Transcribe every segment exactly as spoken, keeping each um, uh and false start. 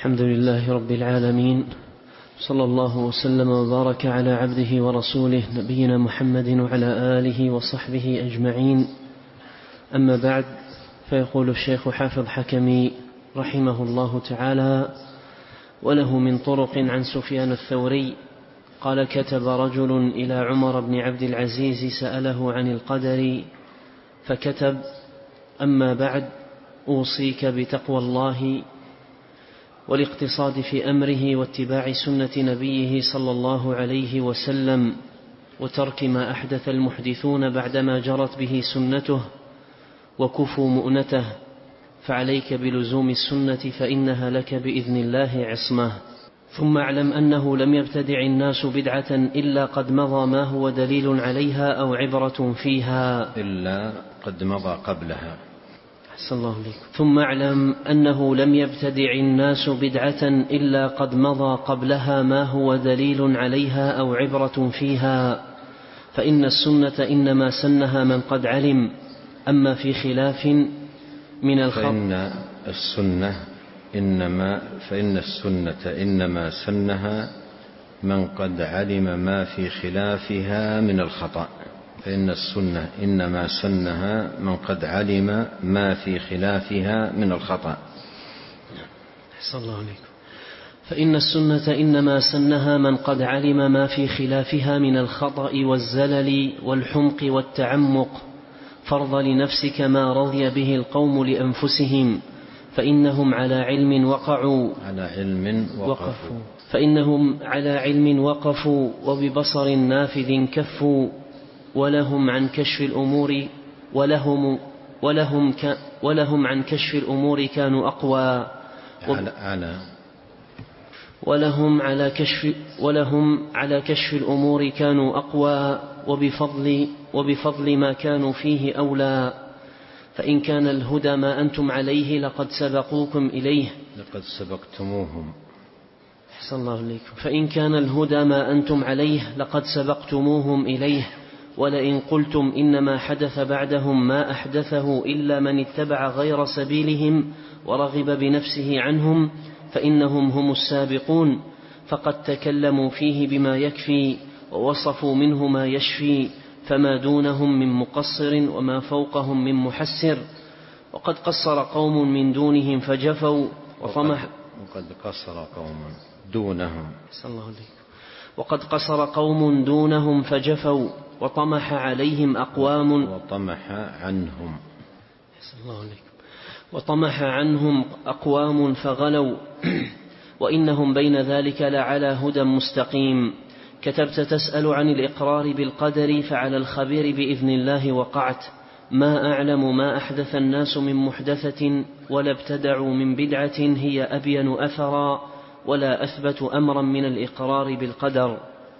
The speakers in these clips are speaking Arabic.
الحمد لله رب العالمين، صلى الله وسلم وبارك على عبده ورسوله نبينا محمد وعلى آله وصحبه أجمعين. أما بعد، فيقول الشيخ حافظ حكمي رحمه الله تعالى: وله من طرق عن سفيان الثوري قال: كتب رجل إلى عمر بن عبد العزيز سأله عن القدر فكتب: أما بعد، أوصيك بتقوى الله والاقتصاد في أمره واتباع سنة نبيه صلى الله عليه وسلم، وترك ما أحدث المحدثون بعدما جرت به سنته وكفوا مؤنته، فعليك بلزوم السنة فإنها لك بإذن الله عصمة. ثم اعلم أنه لم يبتدع الناس بدعة إلا قد مضى ما هو دليل عليها أو عبرة فيها إلا قد مضى قبلها. أحسن الله عليكم. ثم اعلم أنه لم يبتدع الناس بدعة إلا قد مضى قبلها ما هو دليل عليها أو عبرة فيها، فإن السنة إنما سنها من قد علم، أما في خلاف من الخط فإن السنة إنما فإن السنة إنما سنها من قد علم ما في خلافها من الخطأ. فإن السنة إنما سنها من قد علم ما في خلافها من الخطأ. أحسن الله عليكم. فإن السنة إنما سنها من قد علم ما في خلافها من الخطأ والزلل والحمق والتعمق، فرض لنفسك ما رضي به القوم لأنفسهم، فإنهم على علم وقعوا على علم وقفوا فإنهم على علم وقفوا وببصر نافذ كفوا، ولهم عن كشف الأمور ولهم ولهم ك ولهم عن كشف الأمور كانوا أقوى على ولهم على كشف ولهم على كشف الأمور كانوا أقوى وبفضل وبفضل ما كانوا فيه أولى. فإن كان الهدى ما أنتم عليه لقد سبقوكم إليه لقد سبقتموهم أحسن الله عليكم. فإن كان الهدى ما أنتم عليه لقد سبقتموهم إليه، ولئن قلتم إنما حدث بعدهم ما أحدثه إلا من اتبع غير سبيلهم ورغب بنفسه عنهم فإنهم هم السابقون، فقد تكلموا فيه بما يكفي ووصفوا منه ما يشفي، فما دونهم من مقصر وما فوقهم من محسر. وقد قصر قوم من دونهم فجفوا وطمح وقد قصر قوم دونهم وقد قصر قوم دونهم فجفوا وطمح عليهم أقوام وطمح عنهم وطمح عنهم أقوام فغلوا وإنهم بين ذلك لعلى هدى مستقيم. كتبت تسأل عن الإقرار بالقدر، فعلى الخبير بإذن الله وقعت. ما أعلم ما أحدث الناس من محدثة ولا ابتدعوا من بدعة هي أبين أثرا ولا أثبت أمرا من الإقرار بالقدر.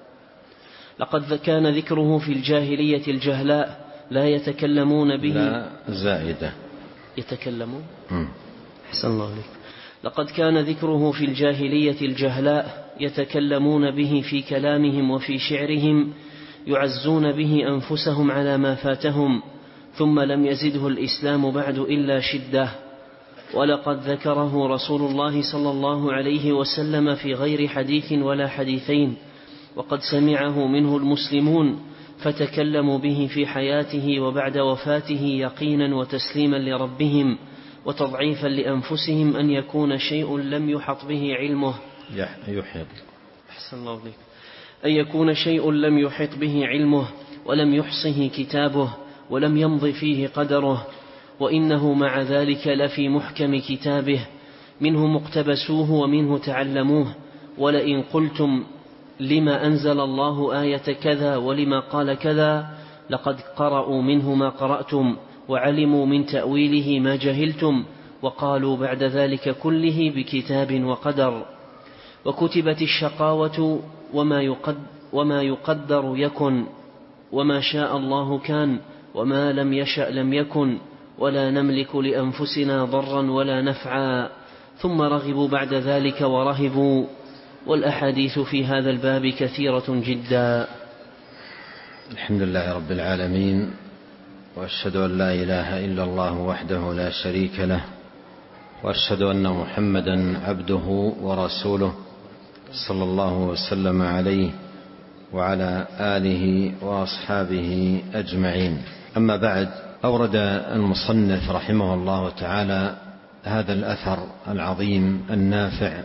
لقد كان ذكره في الجاهلية الجهلاء لا يتكلمون به لا زائدة يتكلمون أحسن الله عليك. لقد كان ذكره في الجاهلية الجهلاء يتكلمون به في كلامهم وفي شعرهم، يعزون به أنفسهم على ما فاتهم، ثم لم يزده الإسلام بعد إلا شدة. ولقد ذكره رسول الله صلى الله عليه وسلم في غير حديث ولا حديثين، وقد سمعه منه المسلمون فتكلموا به في حياته وبعد وفاته يقينا وتسليما لربهم وتضعيفا لأنفسهم أن يكون شيء لم يحط به علمه يحيط أحسن الله عليك. أن يكون شيء لم يحط به علمه ولم يحصه كتابه ولم يمض فيه قدره، وإنه مع ذلك لفي محكم كتابه، منه مقتبسوه ومنه تعلموه. ولئن قلتم لما أنزل الله آية كذا ولما قال كذا، لقد قرأوا منه ما قرأتم وعلموا من تأويله ما جهلتم، وقالوا بعد ذلك كله بكتاب وقدر. وكتبت الشقاوة وما يقدر, وما يقدر يكن، وما شاء الله كان، وما لم يشأ لم يكن، ولا نملك لأنفسنا ضرا ولا نفعا. ثم رغبوا بعد ذلك ورهبوا، والأحاديث في هذا الباب كثيرة جدا. الحمد لله رب العالمين، وأشهد أن لا إله إلا الله وحده لا شريك له، وأشهد أن محمدا عبده ورسوله صلى الله وسلم عليه وعلى آله وأصحابه أجمعين. أما بعد، أورد المصنف رحمه الله تعالى هذا الأثر العظيم النافع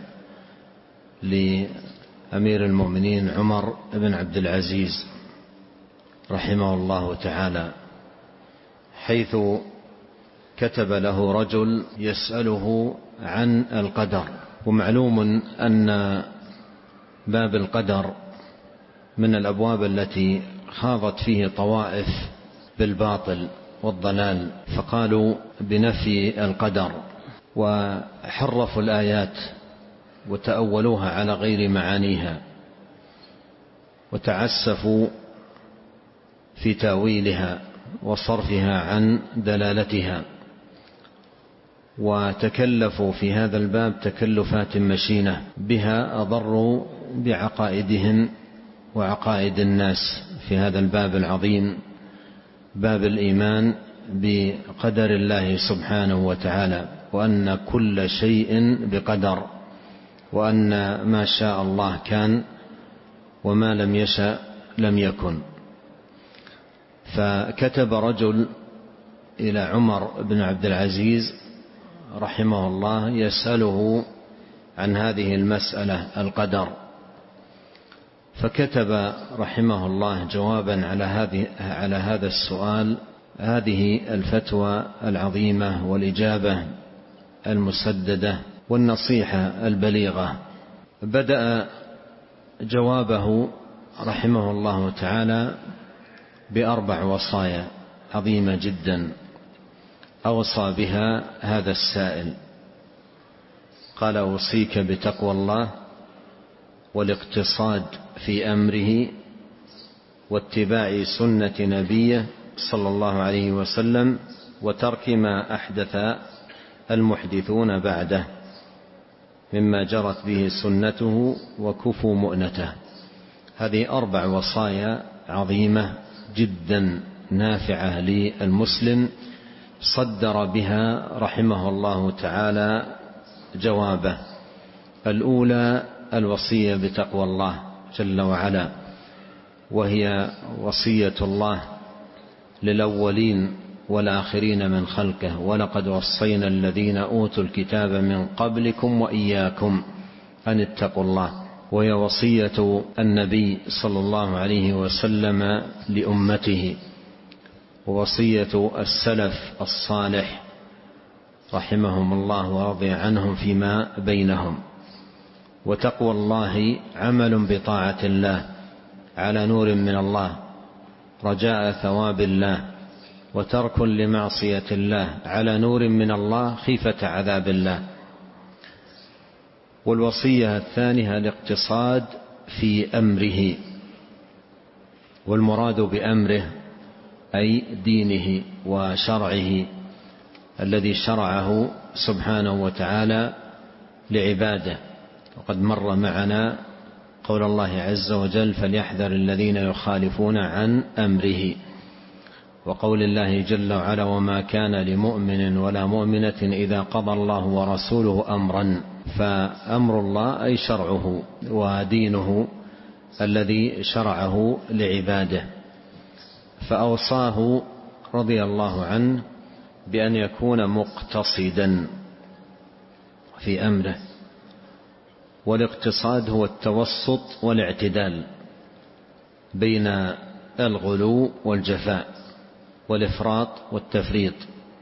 لأمير المؤمنين عمر بن عبد العزيز رحمه الله تعالى، حيث كتب له رجل يسأله عن القدر. ومعلوم أن باب القدر من الأبواب التي خاضت فيه طوائف بالباطل والضلال، فقالوا بنفي القدر وحرفوا الآيات وتأولوها على غير معانيها وتعسفوا في تأويلها وصرفها عن دلالتها، وتكلفوا في هذا الباب تكلفات مشينة بها أضروا بعقائدهم وعقائد الناس في هذا الباب العظيم، باب الإيمان بقدر الله سبحانه وتعالى، وأن كل شيء بقدر، وأن ما شاء الله كان وما لم يشأ لم يكن. فكتب رجل إلى عمر بن عبد العزيز رحمه الله يسأله عن هذه المسألة القدر، فكتب رحمه الله جوابا على هذه على هذا السؤال هذه الفتوى العظيمة والإجابة المسددة والنصيحة البليغة. بدأ جوابه رحمه الله تعالى بأربع وصايا عظيمة جدا أوصى بها هذا السائل. قال: أوصيك بتقوى الله والاقتصاد في أمره واتباع سنة نبيه صلى الله عليه وسلم وترك ما أحدث المحدثون بعده مما جرت به سنته وكفوا مؤنته. هذه أربع وصايا عظيمة جدا نافعة للمسلم صدر بها رحمه الله تعالى جوابه. الأولى الوصية بتقوى الله جل وعلا، وهي وصية الله للأولين والآخرين من خلقه: ولقد وصينا الذين أوتوا الكتاب من قبلكم وإياكم أن اتقوا الله. وهي وصية النبي صلى الله عليه وسلم لأمته، ووصية السلف الصالح رحمهم الله ورضي عنهم فيما بينهم. وتقوى الله عمل بطاعة الله على نور من الله رجاء ثواب الله، وترك لمعصية الله على نور من الله خيفة عذاب الله. والوصية الثانية الاقتصاد في أمره، والمراد بأمره أي دينه وشرعه الذي شرعه سبحانه وتعالى لعباده. وقد مر معنا قول الله عز وجل: فليحذر الذين يخالفون عن أمره، وقول الله جل وعلا: وما كان لمؤمن ولا مؤمنة إذا قضى الله ورسوله أمرا. فأمر الله أي شرعه ودينه الذي شرعه لعباده. فأوصاه رضي الله عنه بأن يكون مقتصدا في أمره. والاقتصاد هو التوسط والاعتدال بين الغلو والجفاء والإفراط والتفريط.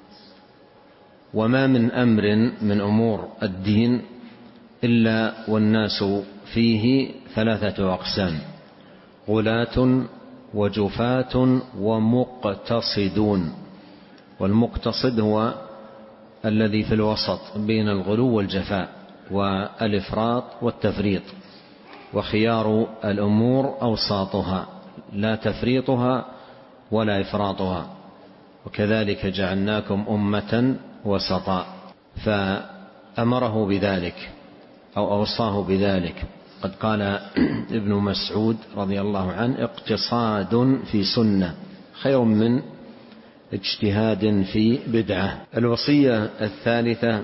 وما من أمر من أمور الدين إلا والناس فيه ثلاثة أقسام: غلاة وجفاة ومقتصدون. والمقتصد هو الذي في الوسط بين الغلو والجفاء والإفراط والتفريط. وخيار الأمور أوساطها لا تفريطها ولا إفراطها، وكذلك جعلناكم أمة وسطا. فأمره بذلك أو أوصاه بذلك. قد قال ابن مسعود رضي الله عنه: اقتصاد في سنة خير من اجتهاد في بدعة. الوصية الثالثة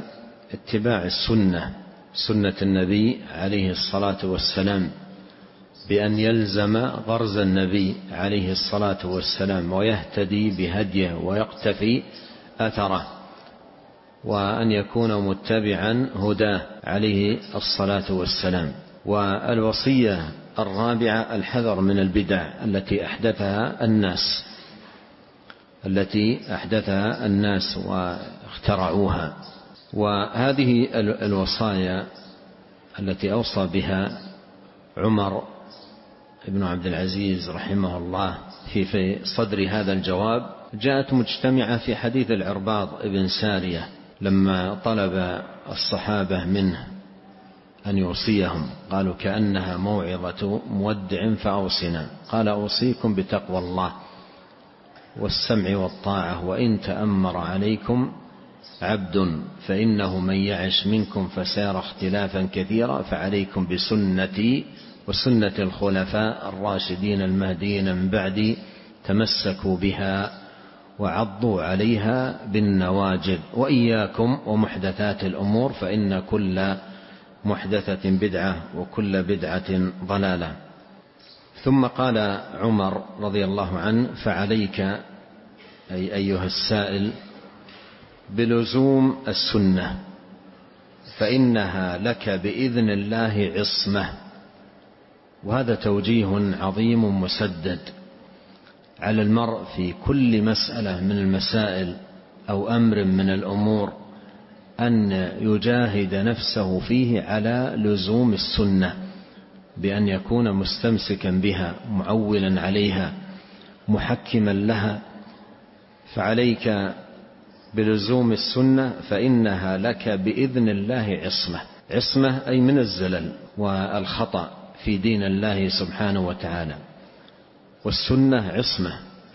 اتباع السنة، سنة النبي عليه الصلاة والسلام، بأن يلزم غرز النبي عليه الصلاة والسلام ويهتدي بهديه ويقتفي أثره، وأن يكون متبعا هداه عليه الصلاة والسلام. والوصية الرابعة الحذر من البدع التي أحدثها الناس التي أحدثها الناس واخترعوها. وهذه الوصايا التي أوصى بها عمر بن عبد العزيز رحمه الله في صدر هذا الجواب جاءت مجتمعة في حديث العرباض بن سارية لما طلب الصحابة منه أن يوصيهم، قالوا كأنها موعظة مودع فأوصنا، قال أوصيكم بتقوى الله والسمع والطاعة وإن تأمر عليكم عبد فإنه من يعش منكم فسيرى اختلافا كثيرا فعليكم بسنتي وسنة الخلفاء الراشدين المهديين من بعدي تمسكوا بها وعضوا عليها بالنواجذ وإياكم ومحدثات الأمور فإن كل محدثة بدعة وكل بدعة ضلالة. ثم قال عمر رضي الله عنه فعليك أي أيها السائل بلزوم السنة فإنها لك بإذن الله عصمة. وهذا توجيه عظيم مسدد على المرء في كل مسألة من المسائل أو أمر من الأمور أن يجاهد نفسه فيه على لزوم السنة بأن يكون مستمسكا بها معولا عليها محكما لها. فعليك بلزوم السنة فإنها لك بإذن الله عصمة، عصمة أي من الزلل والخطأ في دين الله سبحانه وتعالى، والسنة عصمة.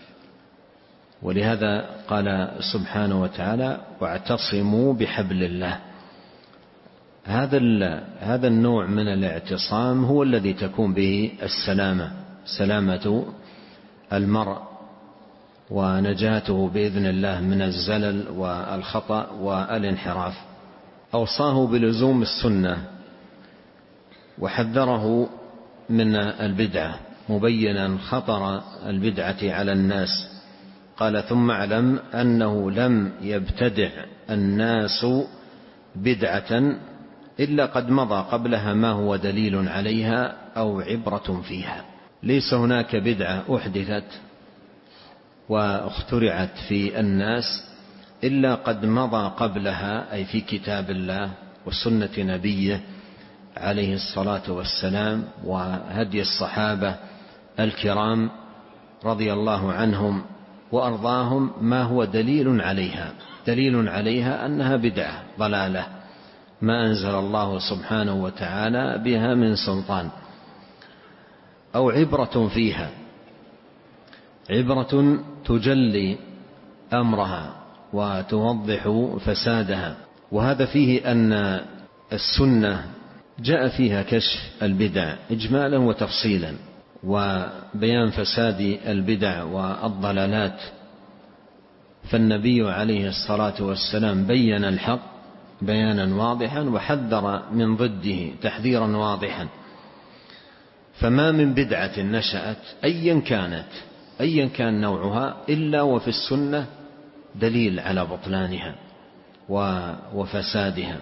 ولهذا قال سبحانه وتعالى واعتصموا بحبل الله. هذا هذا النوع من الاعتصام هو الذي تكون به السلامة، سلامة المرء ونجاته بإذن الله من الزلل والخطأ والانحراف. أوصاه بلزوم السنة وحذره من البدعة مبينا خطر البدعة على الناس. قال ثم اعلم أنه لم يبتدع الناس بدعة إلا قد مضى قبلها ما هو دليل عليها أو عبرة فيها. ليس هناك بدعة أحدثت واخترعت في الناس إلا قد مضى قبلها أي في كتاب الله وسنة نبيه عليه الصلاة والسلام وهدي الصحابة الكرام رضي الله عنهم وأرضاهم ما هو دليل عليها، دليل عليها أنها بدعة ضلالة ما أنزل الله سبحانه وتعالى بها من سلطان، أو عبرة فيها، عبرة تجلي أمرها وتوضح فسادها. وهذا فيه أن السنة جاء فيها كشف البدع إجمالا وتفصيلا وبيان فساد البدع والضلالات. فالنبي عليه الصلاة والسلام بين الحق بيانا واضحا وحذر من ضده تحذيرا واضحا. فما من بدعة نشأت أيا كانت أيا كان نوعها إلا وفي السنة دليل على بطلانها وفسادها.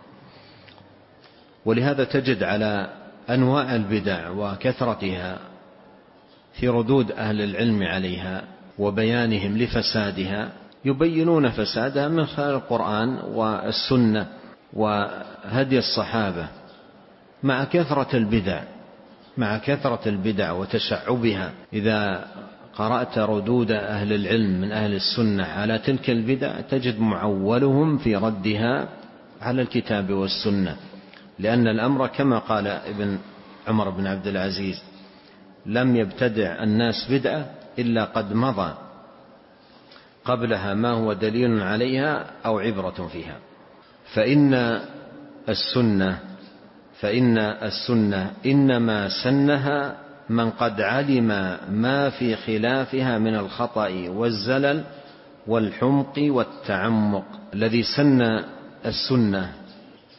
ولهذا تجد على أنواع البدع وكثرتها في ردود أهل العلم عليها وبيانهم لفسادها يبينون فسادها من خلال القرآن والسنة وهدي الصحابة. مع كثرة البدع مع كثرة البدع وتشعبها إذا قرأت ردود أهل العلم من أهل السنة على تلك البدع تجد معولهم في ردها على الكتاب والسنة، لأن الأمر كما قال ابن عمر بن عبد العزيز لم يبتدع الناس بدعة إلا قد مضى قبلها ما هو دليل عليها أو عبرة فيها. فإن السنة فإن السنة إنما سنها من قد علم ما في خلافها من الخطأ والزلل والحمق والتعمق. الذي سن السنة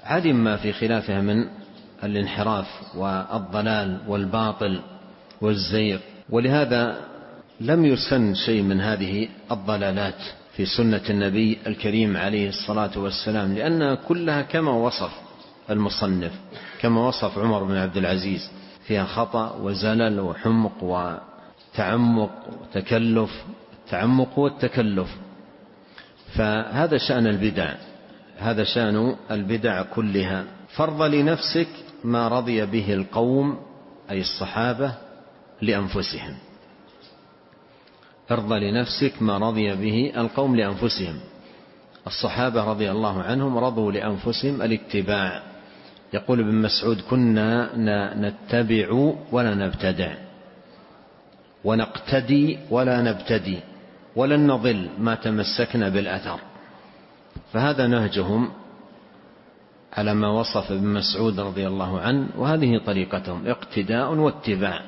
علم ما في خلافها من الانحراف والضلال والباطل والزيغ، ولهذا لم يسن شيء من هذه الضلالات في سنة النبي الكريم عليه الصلاة والسلام، لأنها كلها كما وصف المصنف، كما وصف عمر بن عبد العزيز، فيها خطأ وزلل وحمق وتعمق وتكلف، التعمق والتكلف. فهذا شأن البدع، هذا شأن البدع كلها. فرض لنفسك ما رضي به القوم أي الصحابة لأنفسهم، ارض لنفسك ما رضي به القوم لأنفسهم. الصحابة رضي الله عنهم رضوا لأنفسهم الاتباع. يقول ابن مسعود: كنا نتبع ولا نبتدع، ونقتدي ولا نبتدي، ولن نضل ما تمسكنا بالأثر. فهذا نهجهم على ما وصف ابن مسعود رضي الله عنه، وهذه طريقتهم: اقتداء واتباع،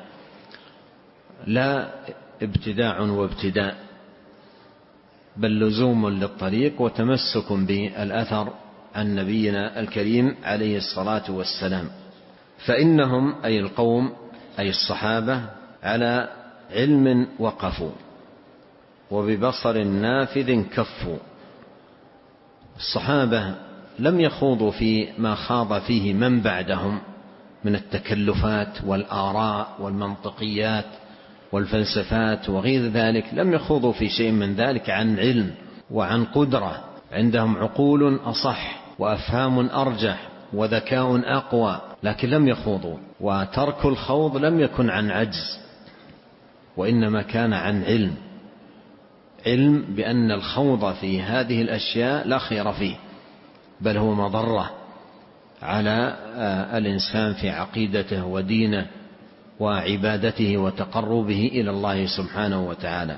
لا ابتداع وابتداء، بل لزوم للطريق وتمسك بالأثر عن نبينا الكريم عليه الصلاة والسلام. فإنهم أي القوم أي الصحابة على علم وقفوا، وببصر نافذ كفوا. الصحابة لم يخوضوا في ما خاض فيه من بعدهم من التكلفات والآراء والمنطقيات والفلسفات وغير ذلك، لم يخوضوا في شيء من ذلك عن علم وعن قدرة. عندهم عقول أصح وأفهام أرجح وذكاء أقوى، لكن لم يخوضوا. وترك الخوض لم يكن عن عجز، وإنما كان عن علم، علم بأن الخوض في هذه الأشياء لا خير فيه، بل هو مضرة على الإنسان في عقيدته ودينه وعبادته وتقربه إلى الله سبحانه وتعالى.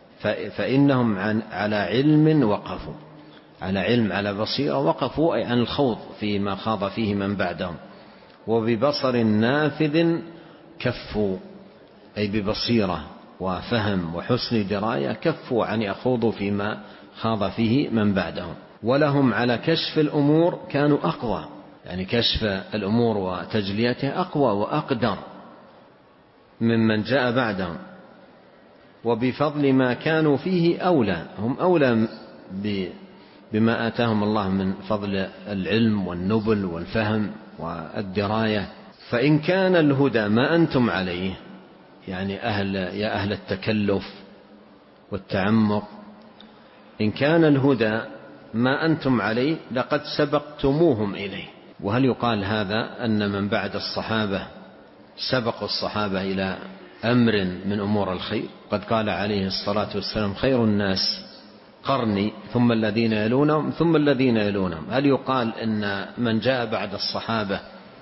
فإنهم على علم وقفوا، على علم على بصيرة وقفوا، أي عن الخوض فيما خاض فيه من بعدهم. وببصر نافذ كفوا، أي ببصيرة وفهم وحسن دراية كفوا عن يخوضوا فيما خاض فيه من بعدهم. ولهم على كشف الأمور كانوا أقوى، يعني كشف الأمور وتجليتها أقوى وأقدر ممن جاء بعدهم. وبفضل ما كانوا فيه أولى، هم أولى بما آتاهم الله من فضل العلم والنبل والفهم والدراية. فإن كان الهدى ما أنتم عليه، يعني أهل يا أهل التكلف والتعمق، إن كان الهدى ما أنتم عليه لقد سبقتموهم إليه. وهل يقال هذا أن من بعد الصحابة سبقوا الصحابة إلى أمر من أمور الخير؟ قد قال عليه الصلاة والسلام: خير الناس قرني ثم الذين يلونهم ثم الذين يلونهم. هل يقال أن من جاء بعد الصحابة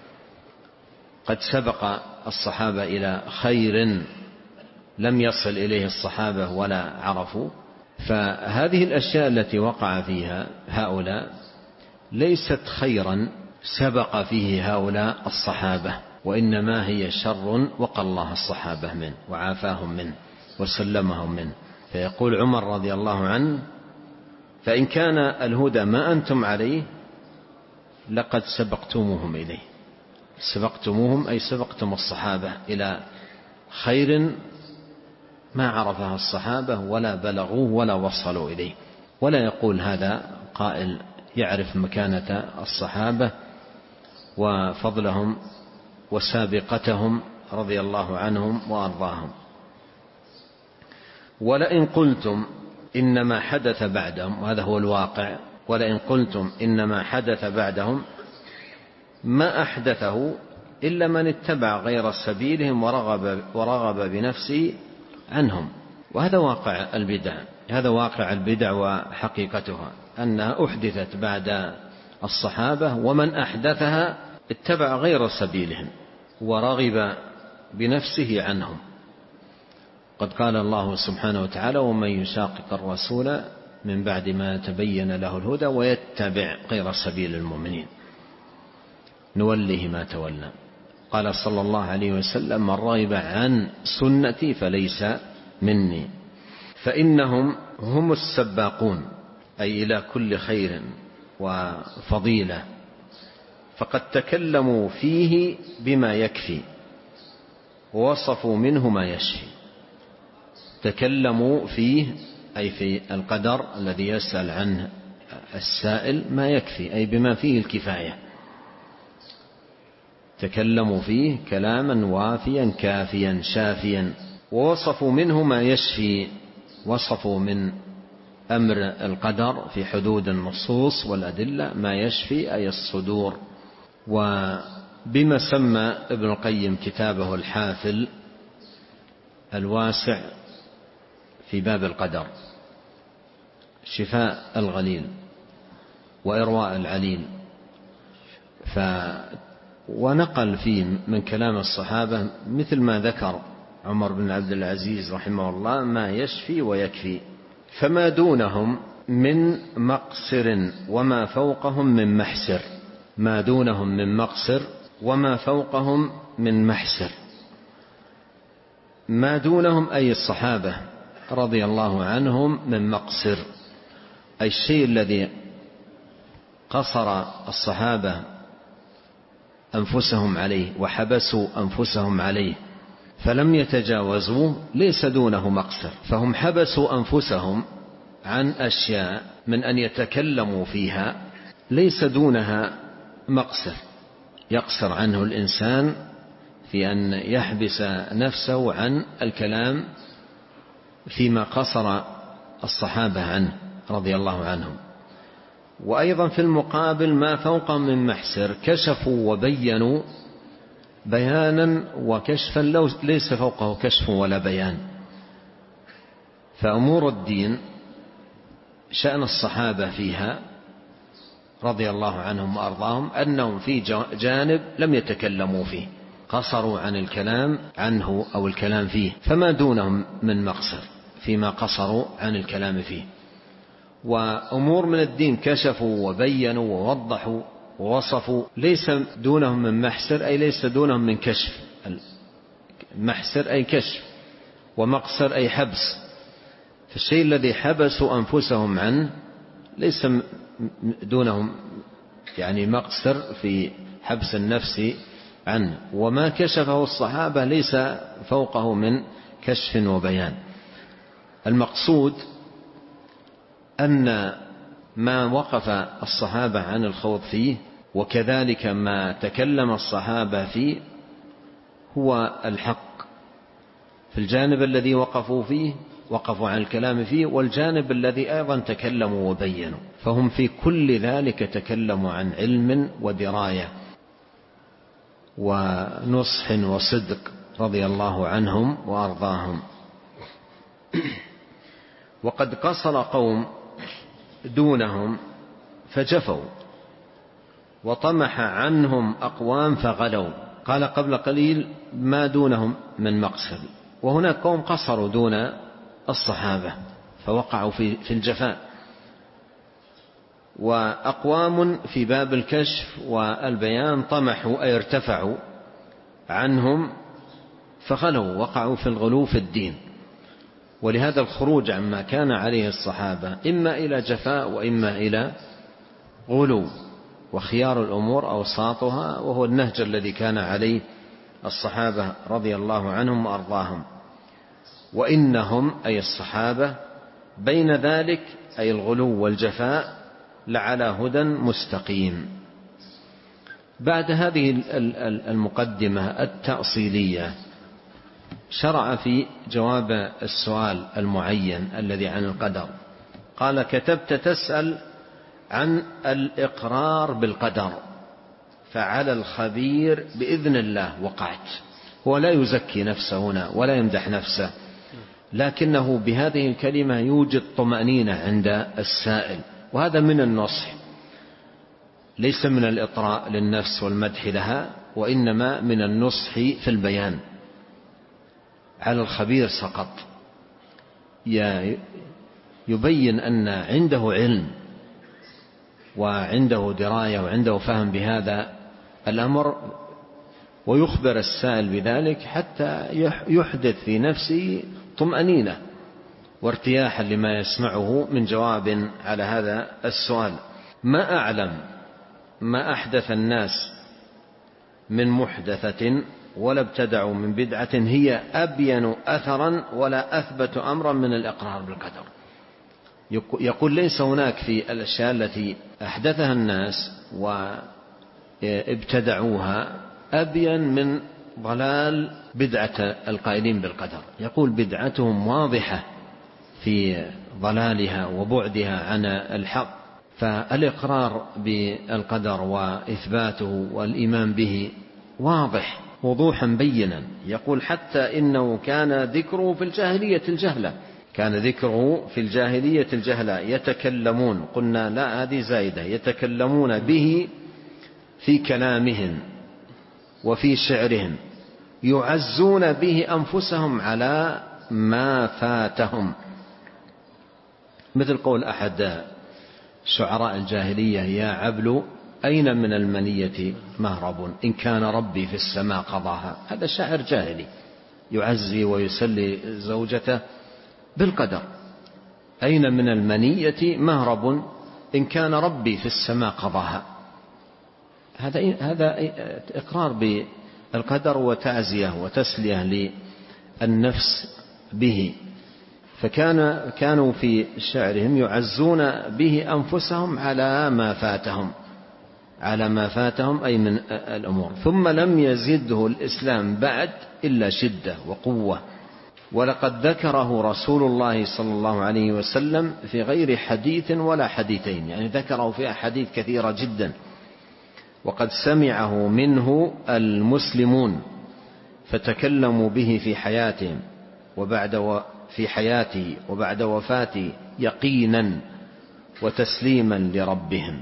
قد سبق الصحابة إلى خير لم يصل إليه الصحابة ولا عرفوا؟ فهذه الأشياء التي وقع فيها هؤلاء ليست خيرا سبق فيه هؤلاء الصحابة، وإنما هي شر وقى الله الصحابة منه وعافاهم منه وسلمهم منه. فيقول عمر رضي الله عنه: فإن كان الهدى ما أنتم عليه لقد سبقتموهم إليه. سبقتموهم أي سبقتم الصحابة إلى خير ما عرفها الصحابة ولا بلغوه ولا وصلوا إليه. ولا يقول هذا قائل يعرف مكانة الصحابة وفضلهم وسابقتهم رضي الله عنهم وأرضاهم. ولئن قلتم إنما حدث بعدهم، وهذا هو الواقع، ولئن قلتم إنما حدث بعدهم ما أحدثه إلا من اتبع غير سبيلهم ورغب, ورغب بنفسه عنهم. وهذا واقع البدع، هذا واقع البدع وحقيقتها أنها أحدثت بعد الصحابة، ومن أحدثها اتبع غير سبيلهم ورغب بنفسه عنهم. قد قال الله سبحانه وتعالى: ومن يشاقق الرسول من بعد ما تبين له الهدى ويتبع غير سبيل المؤمنين نوله ما تولى. قال صلى الله عليه وسلم: من رغب عن سنتي فليس مني. فإنهم هم السباقون، أي إلى كل خير وفضيلة فقد تكلموا فيه بما يكفي ووصفوا منه ما يشفي. تكلموا فيه أي في القدر الذي يسأل عنه السائل ما يكفي، أي بما فيه الكفاية. تكلموا فيه كلاما وافيا كافيا شافيا. ووصفوا منه ما يشفي، وصفوا من أمر القدر في حدود النصوص والأدلة ما يشفي أي الصدور. وبما سمى ابن القيم كتابه الحافل الواسع في باب القدر شفاء الغليل وإرواء العليل. ف ونقل فيه من كلام الصحابة مثل ما ذكر عمر بن عبد العزيز رحمه الله ما يشفي ويكفي. فما دونهم من مقصر وما فوقهم من محسر. ما دونهم من مقصر وما فوقهم من محسر. ما دونهم أي الصحابة رضي الله عنهم من مقصر، أي الشيء الذي قصر الصحابة أنفسهم عليه وحبسوا أنفسهم عليه فلم يتجاوزوه ليس دونه مقصر. فهم حبسوا أنفسهم عن أشياء من أن يتكلموا فيها ليس دونها مقصر يقصر عنه الإنسان في أن يحبس نفسه عن الكلام فيما قصر الصحابة عنه رضي الله عنهم. وأيضا في المقابل ما فوقهم من محسر كشفوا وبينوا بيانا وكشفا ليس فوقه كشف ولا بيان. فأمور الدين شأن الصحابة فيها رضي الله عنهم وأرضاهم أنهم في جانب لم يتكلموا فيه، قصروا عن الكلام عنه أو الكلام فيه، فما دونهم من مقصر فيما قصروا عن الكلام فيه. وأمور من الدين كشفوا وبينوا ووضحوا ووصفوا ليس دونهم من محسر، أي ليس دونهم من كشف. محسر أي كشف، ومقصر أي حبس. فالشيء الذي حبسوا أنفسهم عنه ليس دونهم يعني مقصر في حبس النفس عنه، وما كشفه الصحابة ليس فوقه من كشف وبيان. المقصود أن ما وقف الصحابة عن الخوض فيه وكذلك ما تكلم الصحابة فيه هو الحق في الجانب الذي وقفوا فيه، وقفوا عن الكلام فيه، والجانب الذي أيضا تكلموا وبينوا، فهم في كل ذلك تكلموا عن علم ودراية ونصح وصدق رضي الله عنهم وأرضاهم. وقد قصر قوم دونهم فجفوا وطمح عنهم أقوام فغلوا. قال قبل قليل ما دونهم من مقصر، وهناك قوم قصروا دون الصحابة فوقعوا في في الجفاء. وأقوام في باب الكشف والبيان طمحوا أي ارتفعوا عنهم فغلوا، وقعوا في الغلو في الدين. ولهذا الخروج عما كان عليه الصحابة إما إلى جفاء وإما إلى غلو، وخيار الأمور أوساطها، وهو النهج الذي كان عليه الصحابة رضي الله عنهم وأرضاهم. وإنهم أي الصحابة بين ذلك أي الغلو والجفاء لعلى هدى مستقيم. بعد هذه المقدمة التأصيلية شرع في جواب السؤال المعين الذي عن القدر. قال كتبت تسأل عن الإقرار بالقدر، فعلى الخبير بإذن الله وقعت. هو لا يزكي نفسه هنا ولا يمدح نفسه، لكنه بهذه الكلمة يوجد طمأنينة عند السائل، وهذا من النصح، ليس من الإطراء للنفس والمدح لها، وإنما من النصح في البيان. على الخبير سقط، يبين أن عنده علم وعنده دراية وعنده فهم بهذا الأمر، ويخبر السائل بذلك حتى يحدث في نفسه طمأنينة وارتياحا لما يسمعه من جواب على هذا السؤال. ما أعلم ما أحدث الناس من محدثة ولا ابتدعوا من بدعة هي أبين أثرا ولا أثبت أمرا من الإقرار بالقدر. يقول ليس هناك في الأشياء التي أحدثها الناس وابتدعوها أبين من ضلال بدعة القائلين بالقدر. يقول بدعتهم واضحة في ضلالها وبعدها عن الحق، فالإقرار بالقدر وإثباته والإيمان به واضح وضوحا بينا. يقول حتى إنه كان ذكره في الجاهلية الجهلة، كان ذكره في الجاهلية الجهلة يتكلمون، قلنا لا هذه زائدة، يتكلمون به في كلامهم وفي شعرهم، يعزون به أنفسهم على ما فاتهم، مثل قول أحد شعراء الجاهلية: يا عبل أين من المنية مهرب إن كان ربي في السماء قضاها. هذا شاعر جاهلي يعزي ويسلي زوجته بالقدر. أين من المنية مهرب إن كان ربي في السماء قضاها. هذا هذا إقرار بالقدر وتعزية وتسلية للنفس به. فكان كانوا في شعرهم يعزون به أنفسهم على ما فاتهم، على ما فاتهم أي من الأمور. ثم لم يزده الإسلام بعد إلا شدة وقوة، ولقد ذكره رسول الله صلى الله عليه وسلم في غير حديث ولا حديثين، يعني ذكره في أحاديث كثيرة جدا، وقد سمعه منه المسلمون فتكلموا به في حياتهم وبعد في حياته وبعد وفاته يقينا وتسليما لربهم،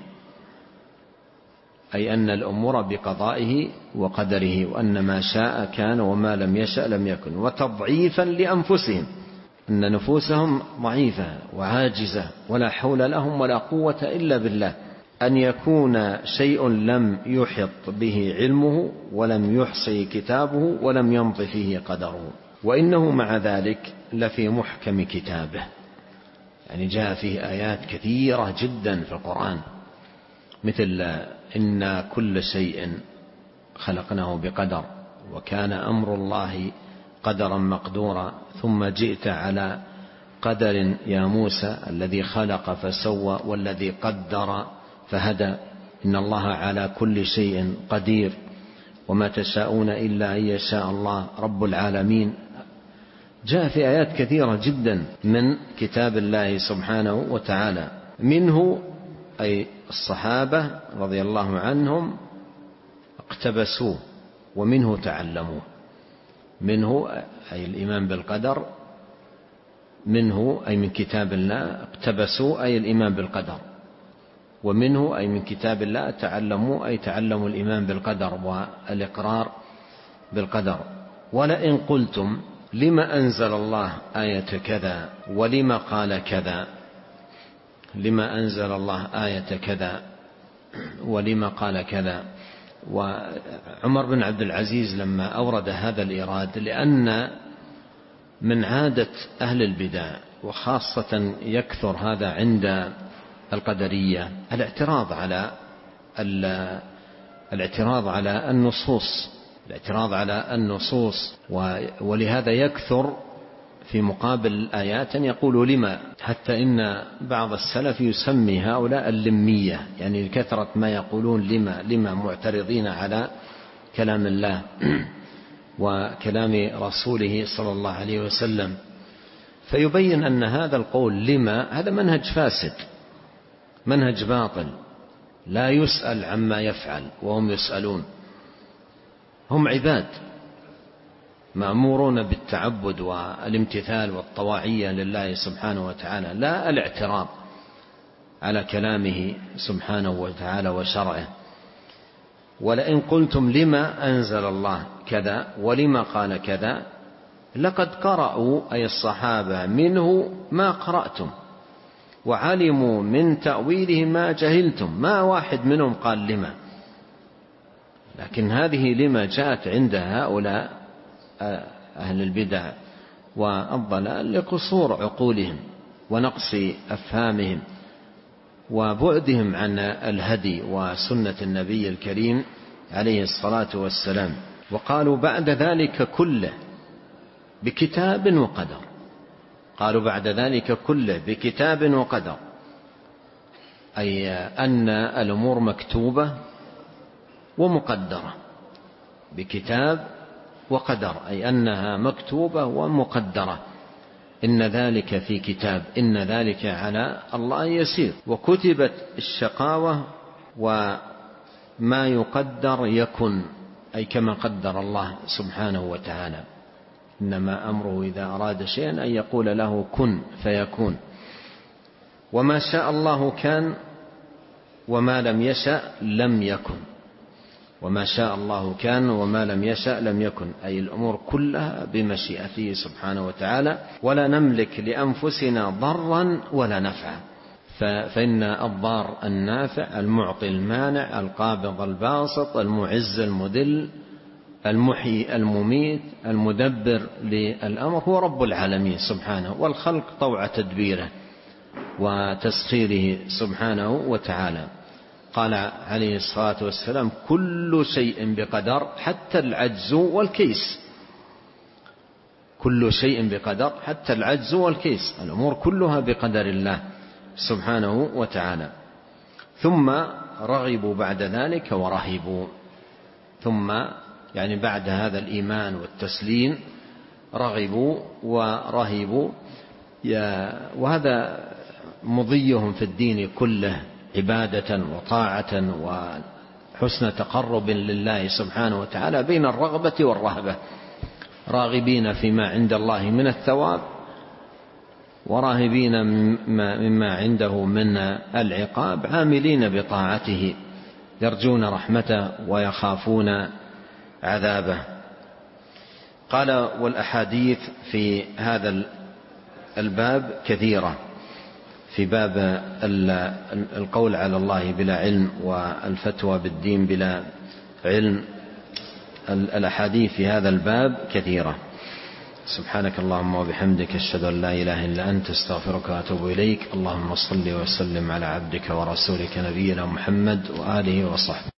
أي أن الأمور بقضائه وقدره، وأن ما شاء كان وما لم يشأ لم يكن، وتضعيفا لأنفسهم، أن نفوسهم ضعيفة وعاجزة ولا حول لهم ولا قوة إلا بالله، أن يكون شيء لم يحط به علمه ولم يحصي كتابه ولم يمض فيه قدره، وإنه مع ذلك لفي محكم كتابه. يعني جاء فيه آيات كثيرة جدا في القرآن، مثل إن كل شيء خلقناه بقدر وكان أمر الله قدرا مقدورا، ثم جئت على قدر يا موسى الذي خلق فسوى والذي قدر فهدى، إن الله على كل شيء قدير وما تشاءون إلا أن يشاء الله رب العالمين. جاء في آيات كثيرة جدا من كتاب الله سبحانه وتعالى، منه أي الصحابة رضي الله عنهم اقتبسوه ومنه تعلموه، منه أي الإيمان بالقدر، منه أي من كتاب الله اقتبسوه أي الإيمان بالقدر، ومنه أي من كتاب الله تعلموا أي تعلموا الإيمان بالقدر والإقرار بالقدر. ولئن قلتم لما أنزل الله آية كذا ولما قال كذا، لما أنزل الله آية كذا ولما قال كذا. وعمر بن عبد العزيز لما أورد هذا الإيراد، لأن من عادة أهل البدع وخاصة يكثر هذا عند القدرية الاعتراض على الاعتراض على النصوص، الاعتراض على النصوص، ولهذا يكثر في مقابل الآيات يقول لما، حتى إن بعض السلف يسمي هؤلاء اللمية، يعني كثرة ما يقولون لما لما معترضين على كلام الله وكلام رسوله صلى الله عليه وسلم. فيبين أن هذا القول لما هذا منهج فاسد، منهج باطل، لا يسأل عما يفعل وهم يسألون. هم عباد مأمورون بالتعبد والامتثال والطواعية لله سبحانه وتعالى، لا الاعتراض على كلامه سبحانه وتعالى وشرعه. ولئن قلتم لما أنزل الله كذا ولما قال كذا، لقد قرأوا أي الصحابة منه ما قرأتم وعلموا من تأويله ما جهلتم. ما واحد منهم قال لما، لكن هذه لما جاءت عند هؤلاء أهل البدع والضلال لقصور عقولهم ونقص أفهامهم، وبعدهم عن الهدي وسنة النبي الكريم عليه الصلاة والسلام. وقالوا بعد ذلك كله بكتاب وقدر، قالوا بعد ذلك كله بكتاب وقدر، أي أن الأمور مكتوبة ومقدرة، بكتاب وقدر أي أنها مكتوبة ومقدرة. إن ذلك في كتاب، إن ذلك على الله يسير. وكتبت الشقاوة وما يقدر يكن، أي كما قدر الله سبحانه وتعالى. إنما أمره إذا أراد شيئا أن يقول له كن فيكون. وما شاء الله كان وما لم يشأ لم يكن، وما شاء الله كان وما لم يشأ لم يكن، أي الأمور كلها بمشيئته سبحانه وتعالى. ولا نملك لأنفسنا ضرا ولا نفعا، فإن الضار النافع، المعطي المانع، القابض الباسط، المعز المذل، المحيي المميت، المدبر للأمر هو رب العالمين سبحانه، والخلق طوع تدبيره وتسخيره سبحانه وتعالى. قال عليه الصلاة والسلام كل شيء بقدر حتى العجز والكيس، كل شيء بقدر حتى العجز والكيس، الأمور كلها بقدر الله سبحانه وتعالى. ثم رغبوا بعد ذلك ورهبوا، ثم يعني بعد هذا الإيمان والتسليم رغبوا ورهبوا، وهذا مضيهم في الدين كله عبادة وطاعة وحسن تقرب لله سبحانه وتعالى، بين الرغبة والرهبة، راغبين فيما عند الله من الثواب وراهبين مما عنده من العقاب، عاملين بطاعته يرجون رحمته ويخافون عذابه. قال والأحاديث في هذا الباب كثيرة، في باب القول على الله بلا علم والفتوى بالدين بلا علم، الأحاديث في هذا الباب كثيرة. سبحانك اللهم وبحمدك، أشهد أن لا إله إلا أنت، استغفرك وأتوب إليك. اللهم صل وسلم على عبدك ورسولك نبينا محمد وآله وصحبه.